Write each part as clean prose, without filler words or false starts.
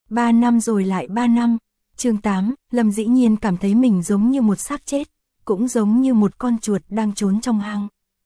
3 năm rồi lại 3 năm. Chương 8, Lâm dĩ nhiên cảm thấy mình giống như một xác chết, cũng giống như một con chuột đang trốn trong hang.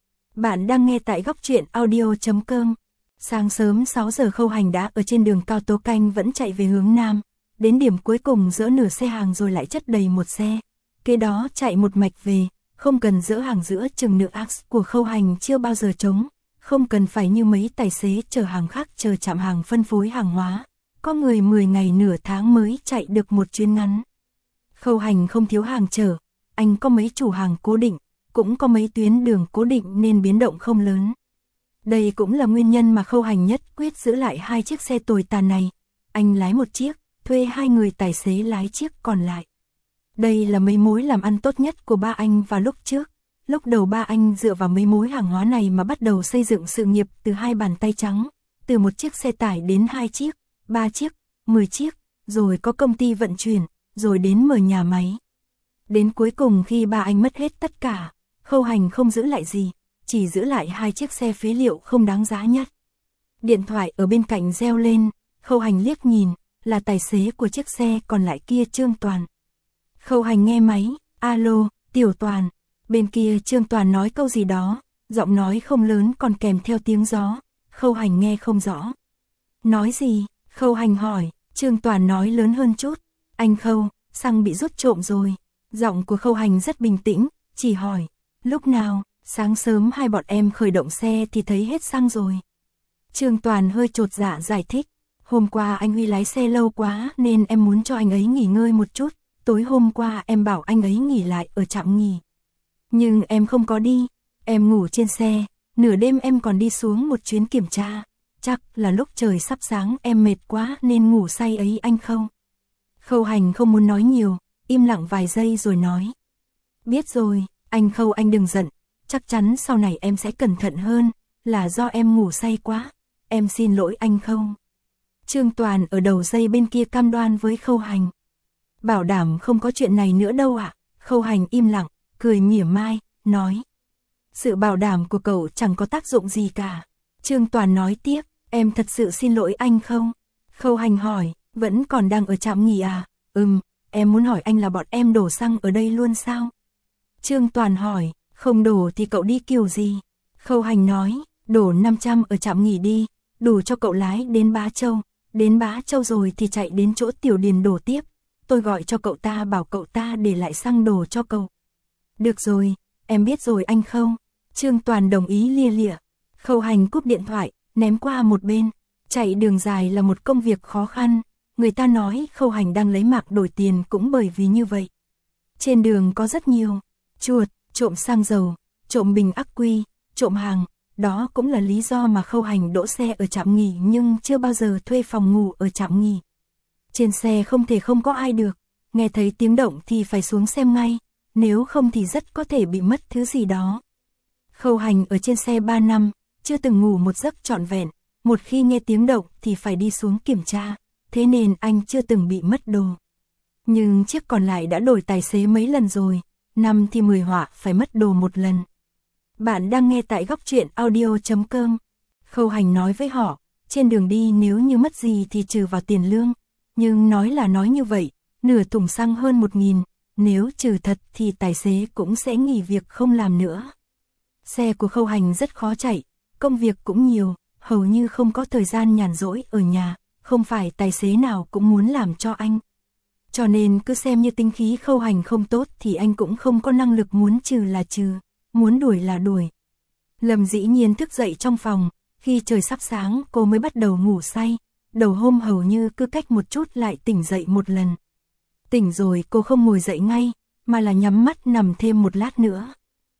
Bạn đang nghe tại góc truyện audio.com. Sáng sớm 6 giờ Khâu Hành đã ở trên đường cao tốc canh vẫn chạy về hướng Nam. Đến điểm cuối cùng dỡ nửa xe hàng rồi lại chất đầy một xe. Kế đó chạy một mạch về, không cần dỡ hàng giữa chừng nửa ax của Khâu Hành chưa bao giờ trống. Không cần phải như mấy tài xế chở hàng khác chờ chạm hàng phân phối hàng hóa. Có người 10 ngày nửa tháng mới chạy được một chuyến ngắn. Khâu Hành không thiếu hàng chở, anh có mấy chủ hàng cố định, cũng có mấy tuyến đường cố định nên biến động không lớn. Đây cũng là nguyên nhân mà Khâu Hành nhất quyết giữ lại 2 chiếc xe tồi tàn này. Anh lái một chiếc, thuê 2 người tài xế lái chiếc còn lại. Đây là mấy mối làm ăn tốt nhất của ba anh vào lúc trước. Lúc đầu ba anh dựa vào mấy mối hàng hóa này mà bắt đầu xây dựng sự nghiệp từ 2 bàn tay trắng, từ một chiếc xe tải đến 2 chiếc, 3 chiếc, 10 chiếc, rồi có công ty vận chuyển, rồi đến mở nhà máy. Đến cuối cùng khi ba anh mất hết tất cả, Khâu Hành không giữ lại gì, chỉ giữ lại 2 chiếc xe phế liệu không đáng giá nhất. Điện thoại ở bên cạnh reo lên, Khâu Hành liếc nhìn, là tài xế của chiếc xe còn lại kia Trương Toàn. Khâu Hành nghe máy, alo, Tiểu Toàn. Bên kia Trương Toàn nói câu gì đó, giọng nói không lớn còn kèm theo tiếng gió, Khâu Hành nghe không rõ. Nói gì? Khâu Hành hỏi, Trương Toàn nói lớn hơn chút, anh Khâu, xăng bị rút trộm rồi. Giọng của Khâu Hành rất bình tĩnh, chỉ hỏi, lúc nào? Sáng sớm hai bọn em khởi động xe thì thấy hết xăng rồi. Trương Toàn hơi chột dạ giải thích, hôm qua anh Huy lái xe lâu quá nên em muốn cho anh ấy nghỉ ngơi một chút, tối hôm qua em bảo anh ấy nghỉ lại ở trạm nghỉ. Nhưng em không có đi, em ngủ trên xe, nửa đêm em còn đi xuống một chuyến kiểm tra, chắc là lúc trời sắp sáng em mệt quá nên ngủ say ấy anh không. Khâu Hành không muốn nói nhiều, im lặng vài giây rồi nói. Biết rồi, anh Khâu anh đừng giận, chắc chắn sau này em sẽ cẩn thận hơn, là do em ngủ say quá, em xin lỗi anh Khâu. Trương Toàn ở đầu dây bên kia cam đoan với Khâu Hành. Bảo đảm không có chuyện này nữa đâu ạ. Khâu Hành im lặng, cười mỉa mai, nói. Sự bảo đảm của cậu chẳng có tác dụng gì cả. Trương Toàn nói tiếp, em thật sự xin lỗi anh không? Khâu Hành hỏi, vẫn còn đang ở trạm nghỉ à? Em muốn hỏi anh là bọn em đổ xăng ở đây luôn sao? Trương Toàn hỏi, không đổ thì cậu đi kiểu gì? Khâu Hành nói, đổ 500 ở trạm nghỉ đi, đủ cho cậu lái đến Bá Châu. Đến Bá Châu rồi thì chạy đến chỗ Tiểu Điền đổ tiếp. Tôi gọi cho cậu ta bảo cậu ta để lại xăng đổ cho cậu. Được rồi, em biết rồi anh Khâu. Trương Toàn đồng ý lia lịa. Khâu Hành cúp điện thoại, ném qua một bên. Chạy đường dài là một công việc khó khăn. Người ta nói Khâu Hành đang lấy mạc đổi tiền cũng bởi vì như vậy. Trên đường có rất nhiều chuột, trộm xăng dầu, trộm bình ắc quy, trộm hàng. Đó cũng là lý do mà Khâu Hành đỗ xe ở trạm nghỉ nhưng chưa bao giờ thuê phòng ngủ ở trạm nghỉ. Trên xe không thể không có ai được, nghe thấy tiếng động thì phải xuống xem ngay, nếu không thì rất có thể bị mất thứ gì đó. Khâu Hành ở trên xe 3 năm, chưa từng ngủ một giấc trọn vẹn, một khi nghe tiếng động thì phải đi xuống kiểm tra, thế nên anh chưa từng bị mất đồ. Nhưng chiếc còn lại đã đổi tài xế mấy lần rồi, 5 thì 10 họa phải mất đồ một lần. Bạn đang nghe tại góc truyện audio.com. Khâu Hành nói với họ, trên đường đi nếu như mất gì thì trừ vào tiền lương. Nhưng nói là nói như vậy, nửa thùng xăng hơn 1.000, nếu trừ thật thì tài xế cũng sẽ nghỉ việc không làm nữa. Xe của Khâu Hành rất khó chạy, công việc cũng nhiều, hầu như không có thời gian nhàn rỗi ở nhà, không phải tài xế nào cũng muốn làm cho anh. Cho nên cứ xem như tính khí Khâu Hành không tốt thì anh cũng không có năng lực muốn trừ là trừ, muốn đuổi là đuổi. Lâm dĩ nhiên thức dậy trong phòng, khi trời sắp sáng cô mới bắt đầu ngủ say. Đầu hôm hầu như cứ cách một chút lại tỉnh dậy một lần. Tỉnh rồi cô không ngồi dậy ngay, mà là nhắm mắt nằm thêm một lát nữa.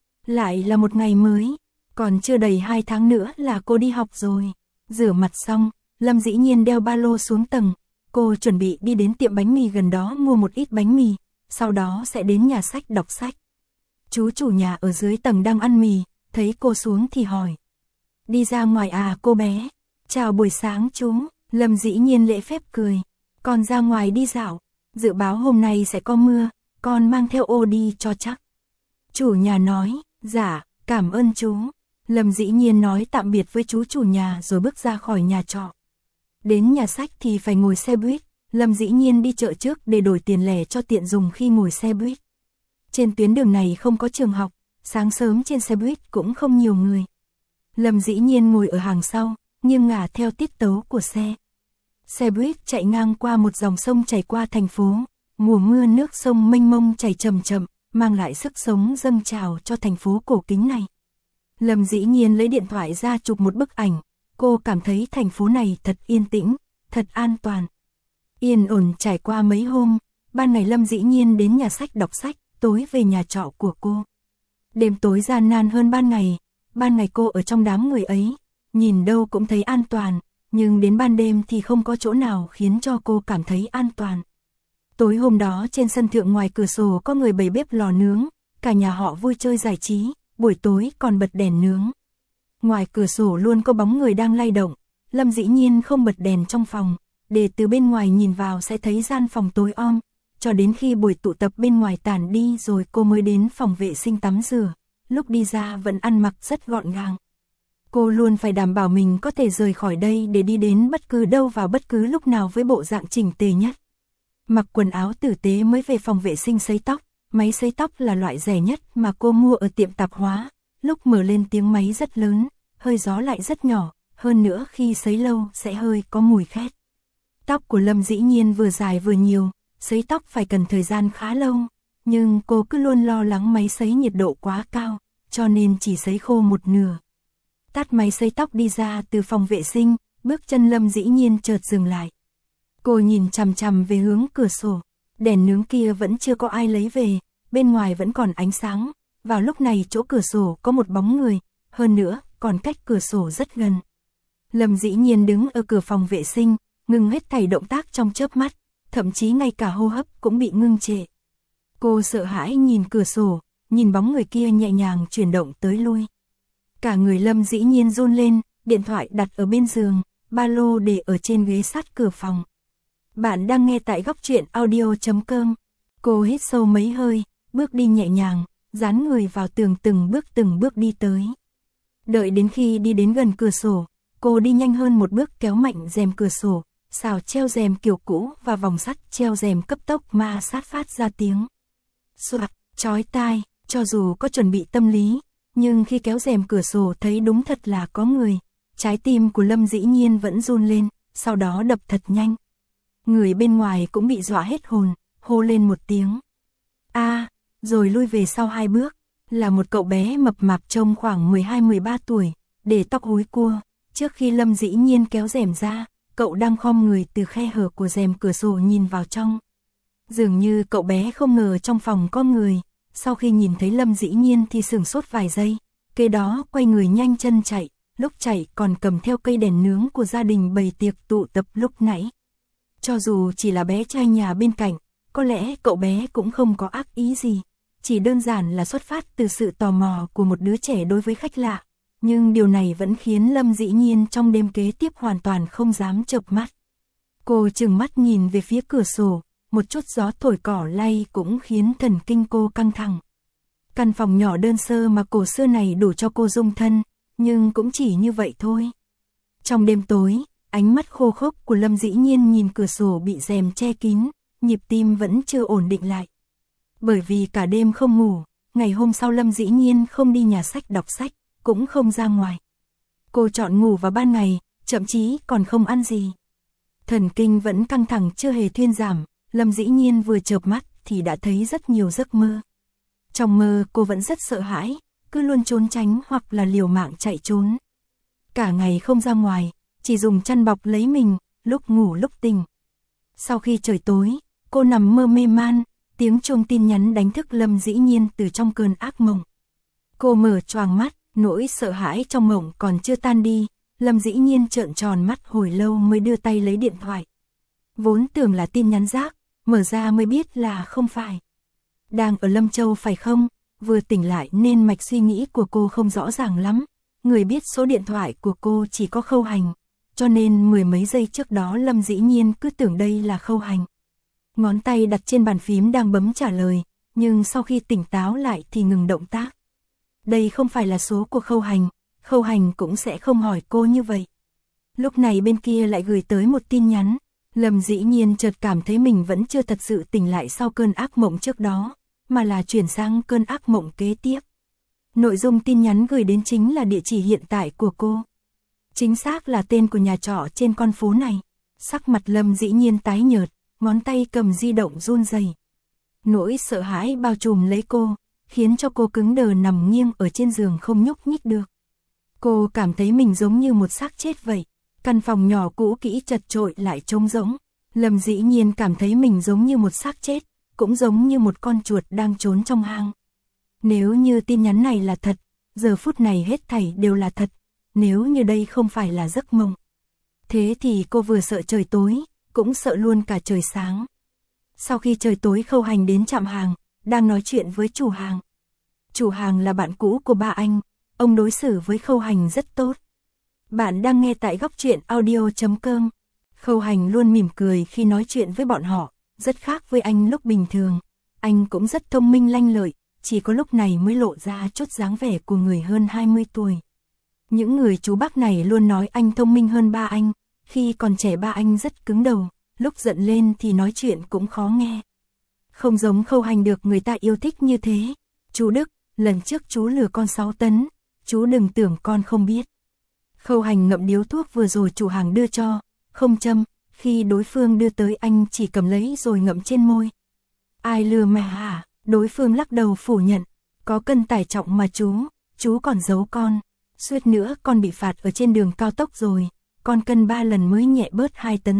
Lại là một ngày mới, còn chưa đầy 2 tháng nữa là cô đi học rồi. Rửa mặt xong, Lâm dĩ nhiên đeo ba lô xuống tầng. Cô chuẩn bị đi đến tiệm bánh mì gần đó mua một ít bánh mì, sau đó sẽ đến nhà sách đọc sách. Chú chủ nhà ở dưới tầng đang ăn mì, thấy cô xuống thì hỏi. Đi ra ngoài à cô bé? Chào buổi sáng chú. Lâm dĩ nhiên lễ phép cười. Con ra ngoài đi dạo, dự báo hôm nay sẽ có mưa, con mang theo ô đi cho chắc. Chủ nhà nói, dạ, cảm ơn chú. Lâm dĩ nhiên nói tạm biệt với chú chủ nhà rồi bước ra khỏi nhà trọ. Đến nhà sách thì phải ngồi xe buýt, Lâm Dĩ Nhiên đi chợ trước để đổi tiền lẻ cho tiện dùng khi ngồi xe buýt. Trên tuyến đường này không có trường học, sáng sớm trên xe buýt cũng không nhiều người. Lâm Dĩ Nhiên ngồi ở hàng sau, nghiêng ngả theo tiết tấu của xe. Xe buýt chạy ngang qua một dòng sông chảy qua thành phố, mùa mưa nước sông mênh mông chảy chậm chậm, mang lại sức sống dâng trào cho thành phố cổ kính này. Lâm Dĩ Nhiên lấy điện thoại ra chụp một bức ảnh, cô cảm thấy thành phố này thật yên tĩnh, thật an toàn. Yên ổn trải qua mấy hôm, ban ngày Lâm Dĩ Nhiên đến nhà sách đọc sách, tối về nhà trọ của cô. Đêm tối gian nan hơn ban ngày cô ở trong đám người ấy, nhìn đâu cũng thấy an toàn, nhưng đến ban đêm thì không có chỗ nào khiến cho cô cảm thấy an toàn. Tối hôm đó trên sân thượng ngoài cửa sổ có người bày bếp lò nướng, cả nhà họ vui chơi giải trí, buổi tối còn bật đèn nướng. Ngoài cửa sổ luôn có bóng người đang lay động, Lâm Dĩ Nhiên không bật đèn trong phòng, để từ bên ngoài nhìn vào sẽ thấy gian phòng tối om, cho đến khi buổi tụ tập bên ngoài tàn đi rồi cô mới đến phòng vệ sinh tắm rửa, lúc đi ra vẫn ăn mặc rất gọn gàng. Cô luôn phải đảm bảo mình có thể rời khỏi đây để đi đến bất cứ đâu vào bất cứ lúc nào với bộ dạng chỉnh tề nhất. Mặc quần áo tử tế mới về phòng vệ sinh sấy tóc, máy sấy tóc là loại rẻ nhất mà cô mua ở tiệm tạp hóa, lúc mở lên tiếng máy rất lớn, hơi gió lại rất nhỏ, hơn nữa khi sấy lâu sẽ hơi có mùi khét. Tóc của Lâm Dĩ Nhiên vừa dài vừa nhiều, sấy tóc phải cần thời gian khá lâu, nhưng cô cứ luôn lo lắng máy sấy nhiệt độ quá cao, cho nên chỉ sấy khô một nửa. Tắt máy sấy tóc đi ra từ phòng vệ sinh, bước chân Lâm Dĩ Nhiên chợt dừng lại. Cô nhìn chằm chằm về hướng cửa sổ, đèn nướng kia vẫn chưa có ai lấy về, bên ngoài vẫn còn ánh sáng, vào lúc này chỗ cửa sổ có một bóng người, hơn nữa còn cách cửa sổ rất gần. Lâm Dĩ Nhiên đứng ở cửa phòng vệ sinh, ngừng hết thảy động tác trong chớp mắt, thậm chí ngay cả hô hấp cũng bị ngưng trệ. Cô sợ hãi nhìn cửa sổ, nhìn bóng người kia nhẹ nhàng chuyển động tới lui. Cả người Lâm Dĩ Nhiên run lên, điện thoại đặt ở bên giường, ba lô để ở trên ghế sát cửa phòng. Bạn đang nghe tại góc truyện audio.com. Cô hít sâu mấy hơi, bước đi nhẹ nhàng, dán người vào tường từng bước đi tới. Đợi đến khi đi đến gần cửa sổ, cô đi nhanh hơn một bước kéo mạnh rèm cửa sổ, xào treo rèm kiểu cũ và vòng sắt treo rèm cấp tốc ma sát phát ra tiếng xoạc, chói tai, cho dù có chuẩn bị tâm lý, nhưng khi kéo rèm cửa sổ thấy đúng thật là có người, trái tim của Lâm Dĩ Nhiên vẫn run lên, sau đó đập thật nhanh. Người bên ngoài cũng bị dọa hết hồn, hô lên một tiếng. Rồi lui về sau 2 bước, là một cậu bé mập mạp trông khoảng 12-13 tuổi, để tóc húi cua, trước khi Lâm Dĩ Nhiên kéo rèm ra, cậu đang khom người từ khe hở của rèm cửa sổ nhìn vào trong. Dường như cậu bé không ngờ trong phòng có người, sau khi nhìn thấy Lâm Dĩ Nhiên thì sửng sốt vài giây, kế đó quay người nhanh chân chạy, lúc chạy còn cầm theo cây đèn nướng của gia đình bày tiệc tụ tập lúc nãy. Cho dù chỉ là bé trai nhà bên cạnh, có lẽ cậu bé cũng không có ác ý gì, chỉ đơn giản là xuất phát từ sự tò mò của một đứa trẻ đối với khách lạ, nhưng điều này vẫn khiến Lâm Dĩ Nhiên trong đêm kế tiếp hoàn toàn không dám chợp mắt. Cô trừng mắt nhìn về phía cửa sổ, một chút gió thổi cỏ lay cũng khiến thần kinh cô căng thẳng. Căn phòng nhỏ đơn sơ mà cổ xưa này đủ cho cô dung thân, nhưng cũng chỉ như vậy thôi. Trong đêm tối, ánh mắt khô khốc của Lâm Dĩ Nhiên nhìn cửa sổ bị rèm che kín, nhịp tim vẫn chưa ổn định lại. Bởi vì cả đêm không ngủ, ngày hôm sau Lâm Dĩ Nhiên không đi nhà sách đọc sách, cũng không ra ngoài. Cô chọn ngủ vào ban ngày, thậm chí còn không ăn gì. Thần kinh vẫn căng thẳng chưa hề thuyên giảm, Lâm Dĩ Nhiên vừa chợp mắt thì đã thấy rất nhiều giấc mơ. Trong mơ cô vẫn rất sợ hãi, cứ luôn trốn tránh hoặc là liều mạng chạy trốn. Cả ngày không ra ngoài, chỉ dùng chăn bọc lấy mình, lúc ngủ lúc tỉnh. Sau khi trời tối, cô nằm mơ mê man, tiếng chuông tin nhắn đánh thức Lâm Dĩ Nhiên từ trong cơn ác mộng. Cô mở choàng mắt, nỗi sợ hãi trong mộng còn chưa tan đi, Lâm Dĩ Nhiên trợn tròn mắt hồi lâu mới đưa tay lấy điện thoại. Vốn tưởng là tin nhắn rác, mở ra mới biết là không phải. Đang ở Lâm Châu phải không? Vừa tỉnh lại nên mạch suy nghĩ của cô không rõ ràng lắm. Người biết số điện thoại của cô chỉ có Khâu Hành, cho nên 10 mấy giây trước đó Lâm Dĩ Nhiên cứ tưởng đây là Khâu Hành. Ngón tay đặt trên bàn phím đang bấm trả lời, nhưng sau khi tỉnh táo lại thì ngừng động tác. Đây không phải là số của Khâu Hành cũng sẽ không hỏi cô như vậy. Lúc này bên kia lại gửi tới một tin nhắn, Lâm Dĩ Nhiên chợt cảm thấy mình vẫn chưa thật sự tỉnh lại sau cơn ác mộng trước đó, mà là chuyển sang cơn ác mộng kế tiếp. Nội dung tin nhắn gửi đến chính là địa chỉ hiện tại của cô. Chính xác là tên của nhà trọ trên con phố này. Sắc mặt Lâm Dĩ Nhiên tái nhợt, ngón tay cầm di động run rẩy. Nỗi sợ hãi bao trùm lấy cô, khiến cho cô cứng đờ nằm nghiêng ở trên giường không nhúc nhích được. Cô cảm thấy mình giống như một xác chết vậy. Căn phòng nhỏ cũ kỹ chật chội lại trống rỗng. Lâm Dĩ Nhiên cảm thấy mình giống như một xác chết, cũng giống như một con chuột đang trốn trong hang. Nếu như tin nhắn này là thật, giờ phút này hết thảy đều là thật. Nếu như đây không phải là giấc mộng, thế thì cô vừa sợ trời tối, cũng sợ luôn cả trời sáng. Sau khi trời tối, Khâu Hành đến trạm hàng, đang nói chuyện với chủ hàng. Chủ hàng là bạn cũ của ba anh, ông đối xử với Khâu Hành rất tốt. Bạn đang nghe tại Góc Truyện Audio.com. Khâu Hành luôn mỉm cười khi nói chuyện với bọn họ, rất khác với anh lúc bình thường. Anh cũng rất thông minh lanh lợi, chỉ có lúc này mới lộ ra chút dáng vẻ của người hơn 20 tuổi. Những người chú bác này luôn nói anh thông minh hơn ba anh, khi còn trẻ ba anh rất cứng đầu, lúc giận lên thì nói chuyện cũng khó nghe. Không giống Khâu Hành được người ta yêu thích như thế. Chú Đức, lần trước chú lừa con 6 tấn, chú đừng tưởng con không biết. Khâu Hành ngậm điếu thuốc vừa rồi chủ hàng đưa cho, không châm, khi đối phương đưa tới anh chỉ cầm lấy rồi ngậm trên môi. Ai lừa mẹ hả? Đối phương lắc đầu phủ nhận, có cân tải trọng mà chú còn giấu con. Suýt nữa con bị phạt ở trên đường cao tốc rồi, con cân 3 lần mới nhẹ bớt 2,5 tấn.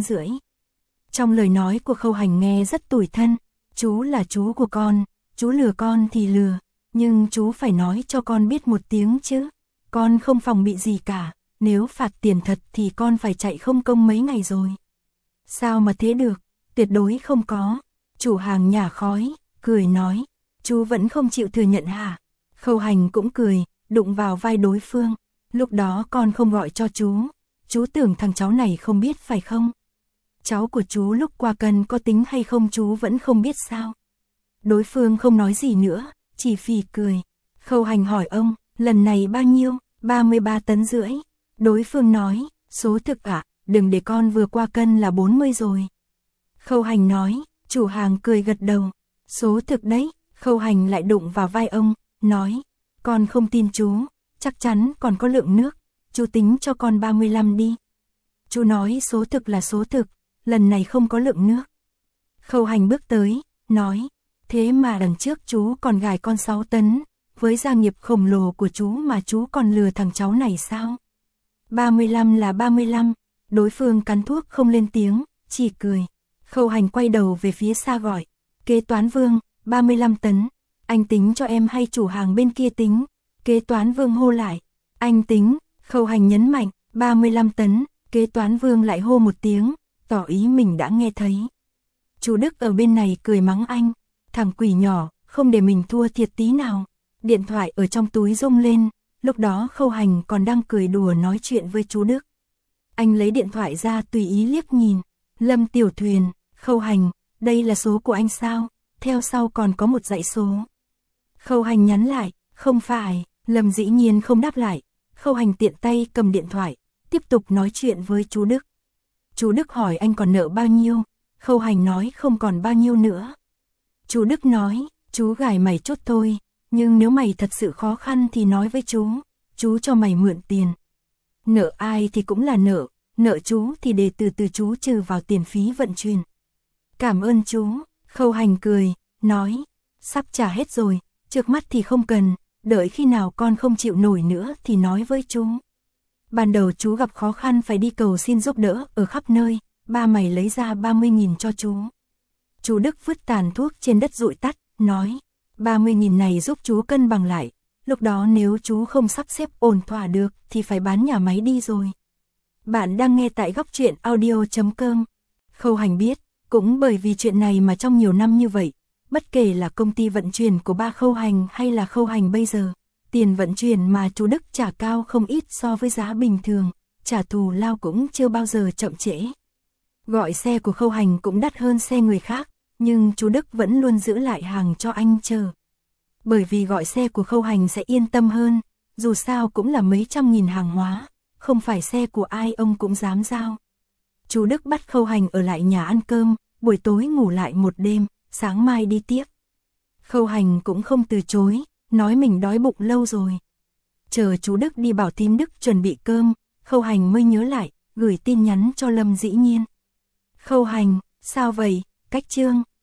Trong lời nói của Khâu Hành nghe rất tủi thân, chú là chú của con, chú lừa con thì lừa, nhưng chú phải nói cho con biết một tiếng chứ, con không phòng bị gì cả, nếu phạt tiền thật thì con phải chạy không công mấy ngày rồi. Sao mà thế được, tuyệt đối không có. Chủ hàng nhả khói, cười nói, chú vẫn không chịu thừa nhận hả? Khâu Hành cũng cười, đụng vào vai đối phương, lúc đó con không gọi cho chú tưởng thằng cháu này không biết phải không? Cháu của chú lúc qua cân có tính hay không chú vẫn không biết sao? Đối phương không nói gì nữa, chỉ phì cười. Khâu Hành hỏi ông, lần này bao nhiêu? 33,5 tấn. Đối phương nói, số thực ạ, đừng để con vừa qua cân là 40 rồi. Khâu Hành nói, chủ hàng cười gật đầu, số thực đấy. Khâu Hành lại đụng vào vai ông, nói, con không tin chú, chắc chắn còn có lượng nước, chú tính cho con 35 đi. Chú nói số thực là số thực, lần này không có lượng nước. Khâu Hành bước tới, nói, thế mà lần trước chú còn gài con 6 tấn, với gia nghiệp khổng lồ của chú mà chú còn lừa thằng cháu này sao? 35 là 35, đối phương cắn thuốc không lên tiếng, chỉ cười. Khâu Hành quay đầu về phía xa gọi, kế toán Vương, 35 tấn, anh tính cho em hay chủ hàng bên kia tính? Kế toán Vương hô lại, anh tính. Khâu Hành nhấn mạnh, 35 tấn, kế toán Vương lại hô một tiếng, tỏ ý mình đã nghe thấy. Chú Đức ở bên này cười mắng anh, thằng quỷ nhỏ, không để mình thua thiệt tí nào. Điện thoại ở trong túi rung lên, lúc đó Khâu Hành còn đang cười đùa nói chuyện với chú Đức. Anh lấy điện thoại ra tùy ý liếc nhìn, Lâm Tiểu Thuyền, Khâu Hành, đây là số của anh sao? Theo sau còn có một dãy số. Khâu Hành nhắn lại, không phải. Lâm Dĩ Nhiên không đáp lại. Khâu Hành tiện tay cầm điện thoại, tiếp tục nói chuyện với chú Đức. Chú Đức hỏi anh còn nợ bao nhiêu? Khâu Hành nói không còn bao nhiêu nữa. Chú Đức nói, chú gài mày chút thôi, nhưng nếu mày thật sự khó khăn thì nói với chú cho mày mượn tiền. Nợ ai thì cũng là nợ chú thì để từ chú trừ vào tiền phí vận chuyển. Cảm ơn chú. Khâu Hành cười, nói, sắp trả hết rồi, trước mắt thì không cần, đợi khi nào con không chịu nổi nữa thì nói với chú. Ban đầu chú gặp khó khăn phải đi cầu xin giúp đỡ ở khắp nơi, ba mày lấy ra 30.000 cho chú. Chú Đức vứt tàn thuốc trên đất dụi tắt, nói, 30.000 này giúp chú cân bằng lại, lúc đó nếu chú không sắp xếp ổn thỏa được thì phải bán nhà máy đi rồi. Bạn đang nghe tại Góc Truyện Audio.com. Khâu Hành biết, cũng bởi vì chuyện này mà trong nhiều năm như vậy, bất kể là công ty vận chuyển của ba Khâu Hành hay là Khâu Hành bây giờ, tiền vận chuyển mà chú Đức trả cao không ít so với giá bình thường, trả thù lao cũng chưa bao giờ chậm trễ. Gọi xe của Khâu Hành cũng đắt hơn xe người khác, nhưng chú Đức vẫn luôn giữ lại hàng cho anh chờ. Bởi vì gọi xe của Khâu Hành sẽ yên tâm hơn, dù sao cũng là mấy trăm nghìn hàng hóa, không phải xe của ai ông cũng dám giao. Chú Đức bắt Khâu Hành ở lại nhà ăn cơm, buổi tối ngủ lại một đêm, sáng mai đi tiếp. Khâu Hành cũng không từ chối, nói mình đói bụng lâu rồi. Chờ chú Đức đi bảo thím Đức chuẩn bị cơm, Khâu Hành mới nhớ lại, gửi tin nhắn cho Lâm Dĩ Nhiên. Khâu Hành, sao vậy, Cách Trương?